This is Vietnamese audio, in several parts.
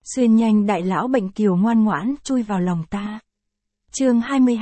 Xuyên nhanh đại lão bệnh kiều ngoan ngoãn chui vào lòng ta. Chương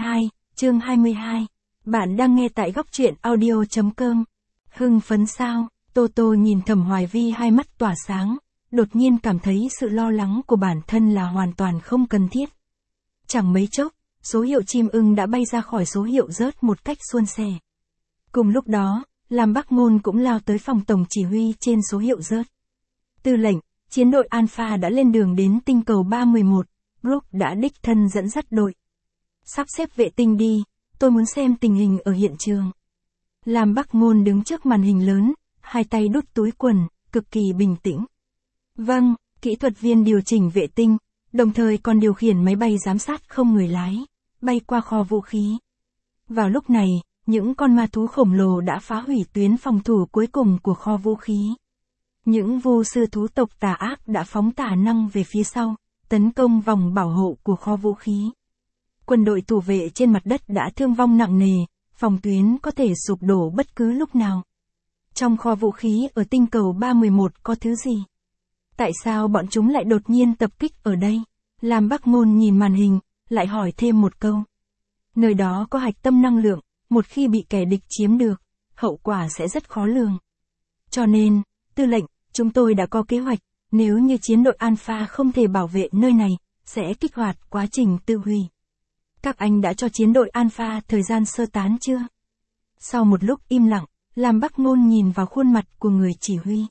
22. Bạn đang nghe tại góc truyện audio.com. Hưng phấn sao? Tô Tô nhìn Thẩm Hoài Vi hai mắt tỏa sáng, đột nhiên cảm thấy sự lo lắng của bản thân là hoàn toàn không cần thiết. Chẳng mấy chốc, số hiệu chim ưng đã bay ra khỏi số hiệu rớt một cách suôn sẻ. Cùng lúc đó, Lam Bắc Ngôn cũng lao tới phòng tổng chỉ huy trên số hiệu rớt. Tư lệnh, chiến đội Alpha đã lên đường đến tinh cầu 311, Brooke đã đích thân dẫn dắt đội. Sắp xếp vệ tinh đi, tôi muốn xem tình hình ở hiện trường. Lam Bắc Ngôn đứng trước màn hình lớn, hai tay đút túi quần, cực kỳ bình tĩnh. Vâng, kỹ thuật viên điều chỉnh vệ tinh, đồng thời còn điều khiển máy bay giám sát không người lái, bay qua kho vũ khí. Vào lúc này, những con ma thú khổng lồ đã phá hủy tuyến phòng thủ cuối cùng của kho vũ khí. Những vu sư thú tộc tà ác đã phóng tà năng về phía sau, tấn công vòng bảo hộ của kho vũ khí. Quân đội thủ vệ trên mặt đất đã thương vong nặng nề, phòng tuyến có thể sụp đổ bất cứ lúc nào. Trong kho vũ khí ở tinh cầu 311 có thứ gì? Tại sao bọn chúng lại đột nhiên tập kích ở đây? Lam Bắc Ngôn nhìn màn hình, lại hỏi thêm một câu. Nơi đó có hạch tâm năng lượng, một khi bị kẻ địch chiếm được, hậu quả sẽ rất khó lường. Cho nên, tư lệnh, chúng tôi đã có kế hoạch, nếu như chiến đội Alpha không thể bảo vệ nơi này, sẽ kích hoạt quá trình tự hủy. Các anh đã cho chiến đội Alpha thời gian sơ tán chưa? Sau một lúc im lặng, Lam Bắc Ngôn nhìn vào khuôn mặt của người chỉ huy.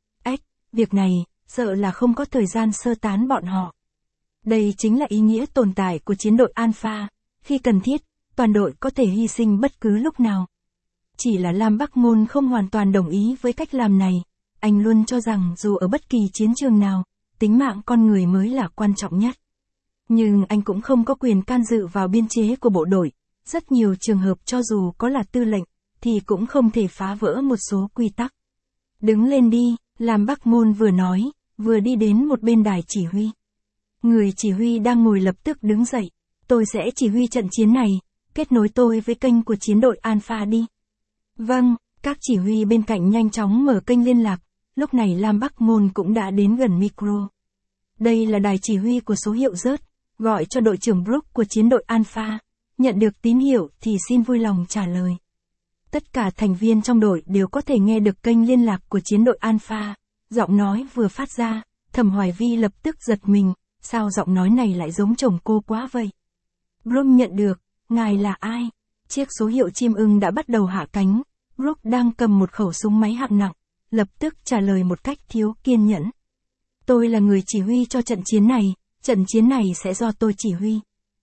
Việc này, sợ là không có thời gian sơ tán bọn họ. Đây chính là ý nghĩa tồn tại của chiến đội Alpha, khi cần thiết, toàn đội có thể hy sinh bất cứ lúc nào. Chỉ là Lam Bắc Ngôn không hoàn toàn đồng ý với cách làm này, anh luôn cho rằng dù ở bất kỳ chiến trường nào, tính mạng con người mới là quan trọng nhất. Nhưng anh cũng không có quyền can dự vào biên chế của bộ đội, rất nhiều trường hợp cho dù có là tư lệnh, thì cũng không thể phá vỡ một số quy tắc. Đứng lên đi, Lam Bắc Ngôn vừa nói, vừa đi đến một bên đài chỉ huy. Người chỉ huy đang ngồi lập tức đứng dậy, tôi sẽ chỉ huy trận chiến này, kết nối tôi với kênh của chiến đội Alpha đi. Vâng, các chỉ huy bên cạnh nhanh chóng mở kênh liên lạc, lúc này Lam Bắc Ngôn cũng đã đến gần micro. Đây là đài chỉ huy của số hiệu rớt, gọi cho đội trưởng Brooke của chiến đội Alpha, nhận được tín hiệu thì xin vui lòng trả lời. Tất cả thành viên trong đội đều có thể nghe được kênh liên lạc của chiến đội Alpha, giọng nói vừa phát ra, Thẩm Hoài Vi lập tức giật mình, sao giọng nói này lại giống chồng cô quá vậy? Brooke nhận được, ngài là ai? Chiếc số hiệu chim ưng đã bắt đầu hạ cánh, Brooke đang cầm một khẩu súng máy hạng nặng, lập tức trả lời một cách thiếu kiên nhẫn. Tôi là người chỉ huy cho trận chiến này sẽ do tôi chỉ huy.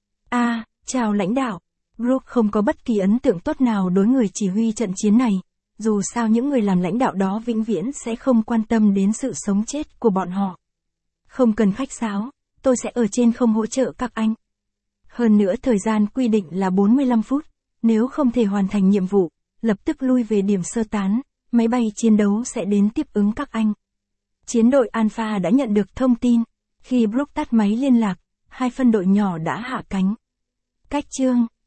Chào lãnh đạo. Brooke không có bất kỳ ấn tượng tốt nào đối người chỉ huy trận chiến này, dù sao những người làm lãnh đạo đó vĩnh viễn sẽ không quan tâm đến sự sống chết của bọn họ. Không cần khách sáo, tôi sẽ ở trên không hỗ trợ các anh. Hơn nữa thời gian quy định là 45 phút, nếu không thể hoàn thành nhiệm vụ, lập tức lui về điểm sơ tán, máy bay chiến đấu sẽ đến tiếp ứng các anh. Chiến đội Alpha đã nhận được thông tin, khi Brooke tắt máy liên lạc, hai phân đội nhỏ đã hạ cánh. Cách chương